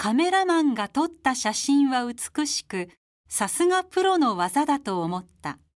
カメラマンが撮った写真は美しく、さすがプロの技だと思った。